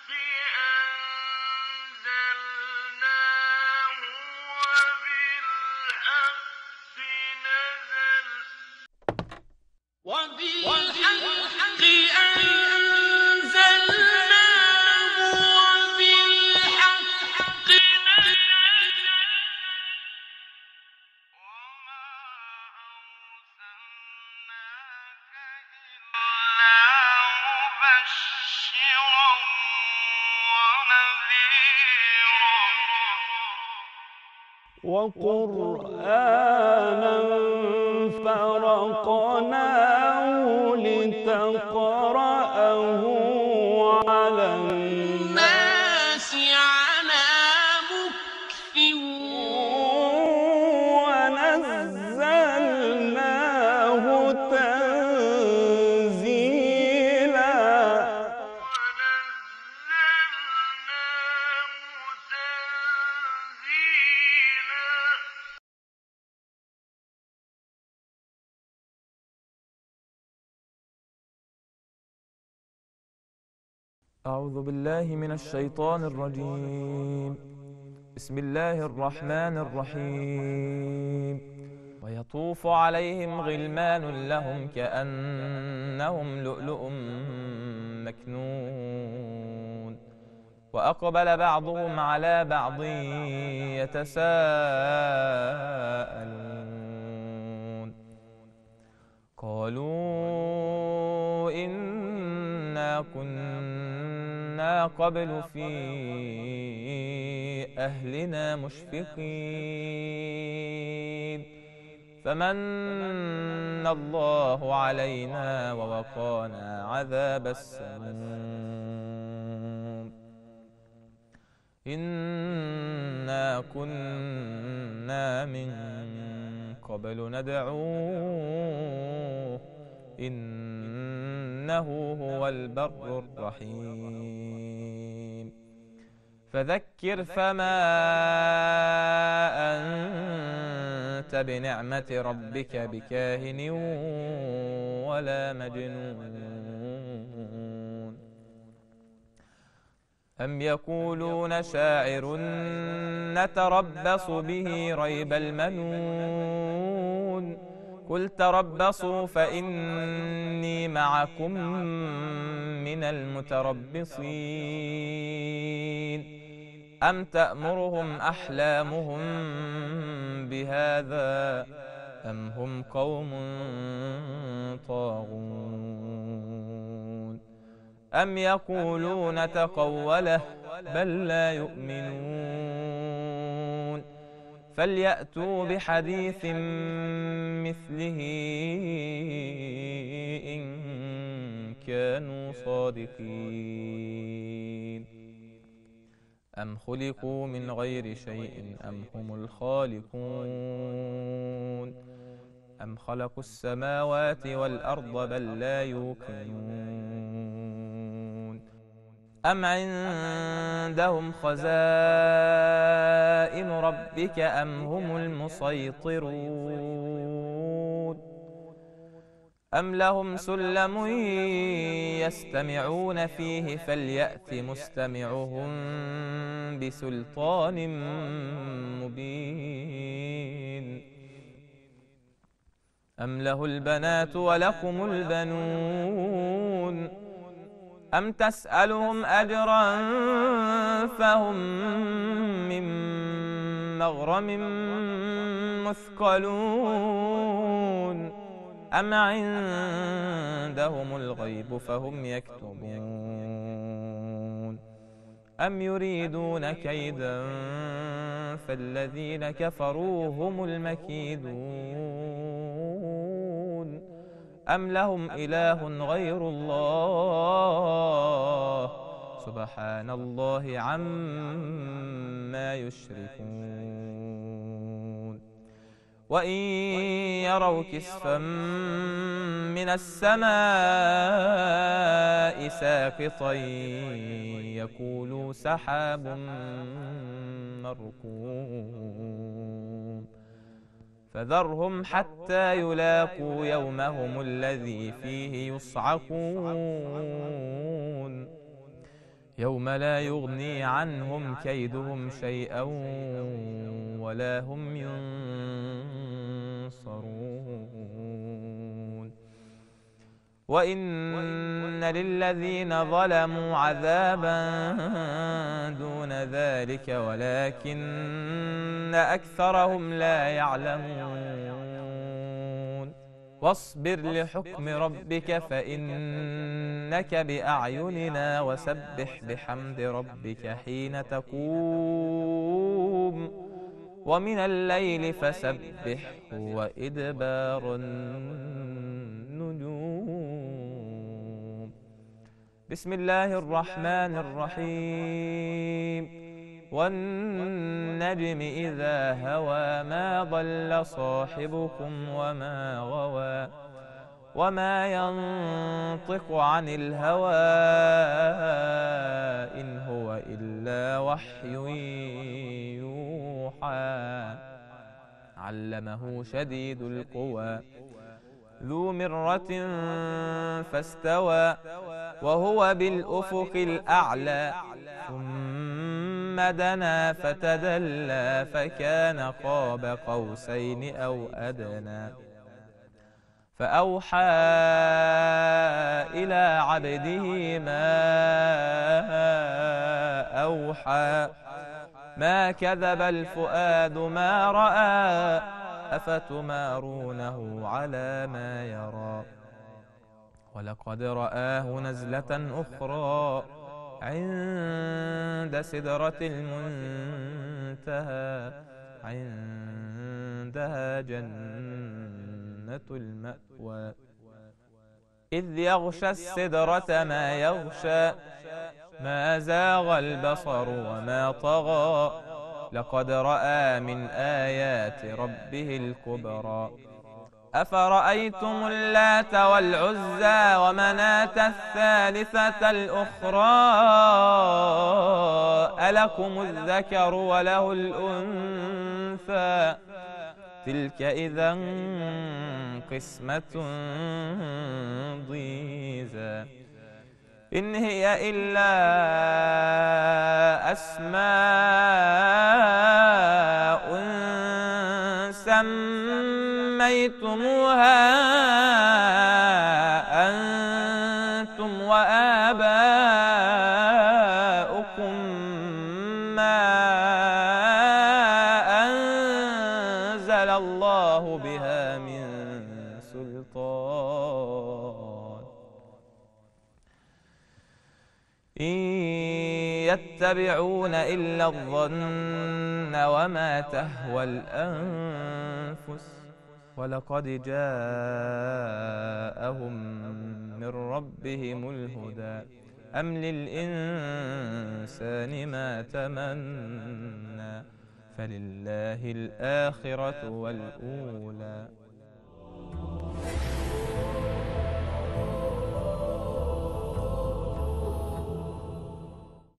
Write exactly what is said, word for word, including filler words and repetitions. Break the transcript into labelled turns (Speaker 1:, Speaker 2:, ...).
Speaker 1: وقرآنا فرقناه لتقرأه على الناس على مكث ونزلناه تنزيلا.
Speaker 2: أعوذ بالله من الشيطان الرجيم. بسم الله الرحمن الرحيم. ويطوف عليهم غلمان لهم كأنهم لؤلؤ مكنون وأقبل بعضهم على بعض يتساءلون قالوا إنا كنا قبل في أهلنا مشفقين فمن الله علينا ووقانا عذاب السموم إنا كنا من قبل ندعوه إنه هو البر الرحيم. فذكر فما أنت بنعمة ربك بكاهن ولا مجنون. أم يقولون شاعر نتربص به ريب المنون قل تربصوا فإني معكم من المتربصين. أم تأمرهم أحلامهم بهذا أم هم قوم طاغون أم يقولون تقوله بل لا يؤمنون فليأتوا بحديث مثله إن كانوا صادقين. أم خلقوا من غير شيء أم هم الخالقون أم خلقوا السماوات والأرض بل لا يوقنون أم عندهم خزائن ربك أم هم المسيطرون أم لهم سلم يستمعون فيه فليأت مستمعهم بسلطان مبين أم له البنات ولكم البنون أم تسألهم أجرا فهم من مغرم مثقلون أم عندهم الغيب فهم يكتبون أم يريدون كيدا فالذين كفروا هم المكيدون أم لهم إله غير الله سبحان الله عما يشركون. وإن يروا كسفا من السماء ساقطا يقولوا سحاب مركوم فذرهم حتى يلاقوا يومهم الذي فيه يصعقون يوم لا يغني عنهم كيدهم شيئا ولا هم ينصرون وإن للذين ظلموا عذابا دون ذلك ولكن أكثرهم لا يعلمون واصبر لحكم ربك فإنك بأعيننا وسبح بحمد ربك حين تقوم ومن الليل فسبحه وإدبار النجوم. بسم الله الرحمن الرحيم. والنجم إذا هوى ما ضل صاحبكم وما غوى وما ينطق عن الهوى إن هو إلا وحي يوحى علمه شديد القوى ذو مرة فاستوى وهو بالأفق الأعلى ثم دنا فتدلى فكان قاب قوسين أو أدنى فأوحى إلى عبده ما أوحى ما كذب الفؤاد ما رأى أفتمارونه على ما يرى ولقد رآه نزلة أخرى عند سدرة المنتهى عندها جنة المأوى إذ يغشى السدرة ما يغشى ما زاغ البصر وما طغى لقد رأى من آيات ربه الكبرى أفرأيتم اللات والعزى ومناة الثالثة الأخرى ألكم الذكر وله الأنثى تلك إذا قسمة ضيزى إن هي إلا أسماء سميتموها أنتم وآباؤكم ما أنزل الله بها من سلطان إن يتبعون إلا الظن وما تهوى الأنفس ولقد جاءهم من ربهم الهدى أم للإنسان ما تمنى فلله الآخرة والأولى